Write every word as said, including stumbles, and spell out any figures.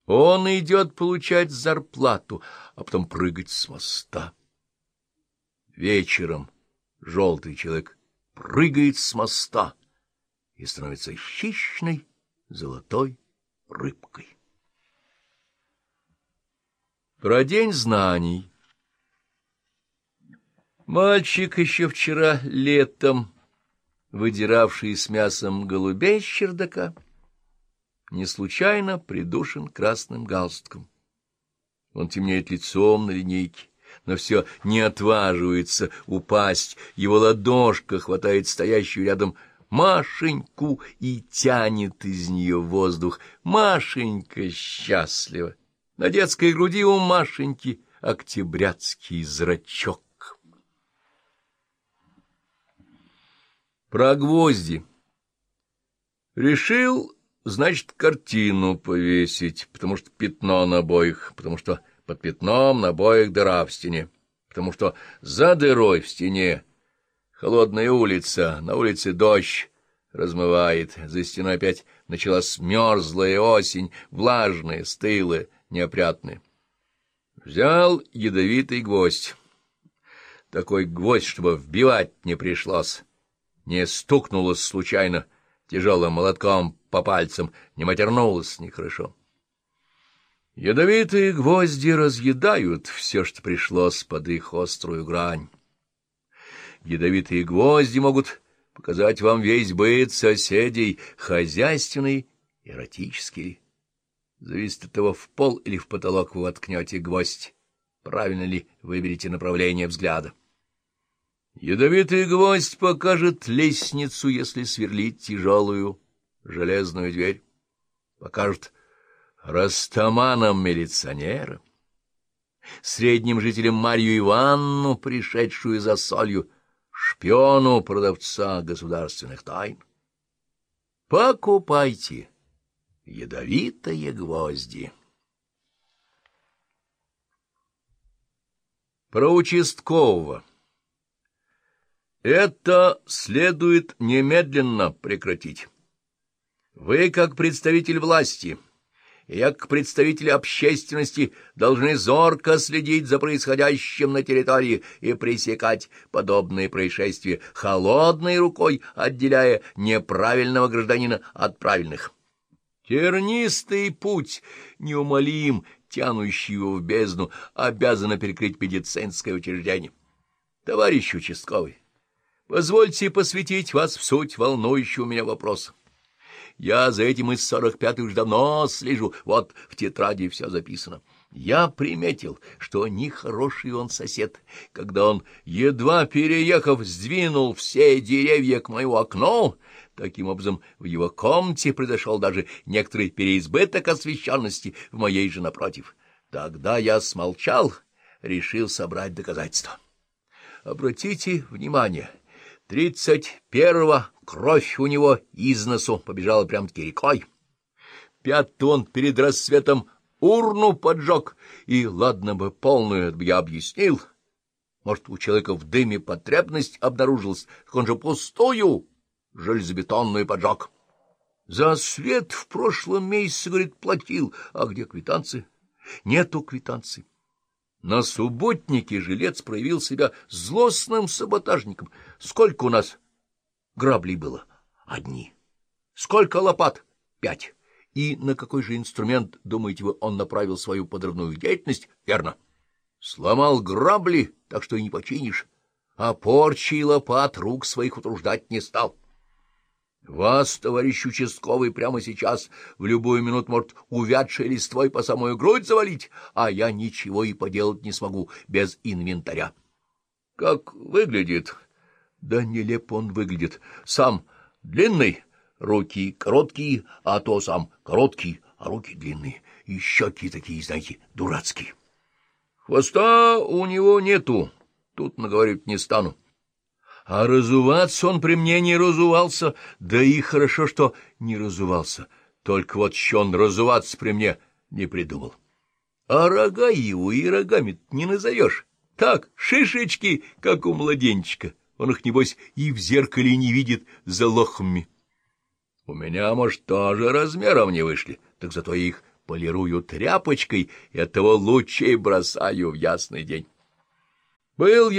Он идет получать зарплату, а потом прыгать с моста. Вечером желтый человек прыгает с моста и становится хищной золотой рыбкой. Про день знаний. Мальчик еще вчера летом, выдиравший с мясом голубей с чердака, не случайно придушен красным галстуком. Он темнеет лицом на линейке, но все не отваживается упасть. Его ладошка хватает стоящую рядом Машеньку и тянет из нее воздух. Машенька счастлива. На детской груди у Машеньки октябрятский зрачок. Про гвозди. Решил, значит, картину повесить, потому что пятно на обоих, потому что под пятном на обоих дыра в стене, потому что за дырой в стене холодная улица, на улице дождь размывает, за стеной опять началась мерзлая осень, влажная, стылая, неопрятная. Взял ядовитый гвоздь. Такой гвоздь, чтобы вбивать не пришлось. Не стукнулась случайно тяжелым молотком по пальцам, не матернулась нехорошо. Ядовитые гвозди разъедают все, что пришлось под их острую грань. Ядовитые гвозди могут показать вам весь быт соседей, хозяйственный, эротический. Зависит от того, в пол или в потолок вы воткнете гвоздь, правильно ли выберете направление взгляда. Ядовитый гвоздь покажет лестницу, если сверлить тяжелую железную дверь. Покажет растаманам-милиционерам, средним жителям Марью Ивановну, пришедшую за солью, шпиону продавца государственных тайн. Покупайте ядовитые гвозди. Про участкового. Это следует немедленно прекратить. Вы, как представитель власти, и я, как представитель общественности, должны зорко следить за происходящим на территории и пресекать подобные происшествия холодной рукой, отделяя неправильного гражданина от правильных. Тернистый путь, неумолим, тянущий его в бездну, обязано перекрыть медицинское учреждение. Товарищ участковый, позвольте посвятить вас в суть волнующего меня вопроса. Я за этим из сорок пятой уж давно слежу, вот в тетради все записано. Я приметил, что нехороший он сосед, когда он, едва переехав, сдвинул все деревья к моему окну. Таким образом, в его комнате произошел даже некоторый переизбыток освещенности в моей же напротив. Тогда я смолчал, решил собрать доказательства. Обратите внимание, тридцать первого кровь у него из носу побежала прям-таки рекой. Пятый он перед рассветом урну поджег, и ладно бы полную, это бы я объяснил. Может, у человека в дыме потребность обнаружилась, так он же пустую железобетонную поджег. За свет в прошлом месяце, говорит, платил, а где квитанции? Нету квитанций. На субботнике жилец проявил себя злостным саботажником. Сколько у нас граблей было? Одни. Сколько лопат? Пять. И на какой же инструмент, думаете вы, он направил свою подрывную деятельность? Верно. Сломал грабли, так что и не починишь, а порчи и лопат рук своих утруждать не стал. Вас, товарищ участковый, прямо сейчас в любую минуту может увядшей листвой по самую грудь завалить, а я ничего и поделать не смогу без инвентаря. Как выглядит? Да нелепо он выглядит. Сам длинный, руки короткие, а то сам короткий, а руки длинные. И щеки такие, знаете, дурацкие. Хвоста у него нету, тут наговорить не стану. А разуваться он при мне не разувался, да и хорошо, что не разувался. Только вот еще он разуваться при мне не придумал. А рога его и рогами не назовешь. Так, шишечки, как у младенчика. Он их, небось, и в зеркале не видит за лохмами. У меня, может, тоже размером не вышли, так зато я их полирую тряпочкой и оттого лучей бросаю в ясный день. Был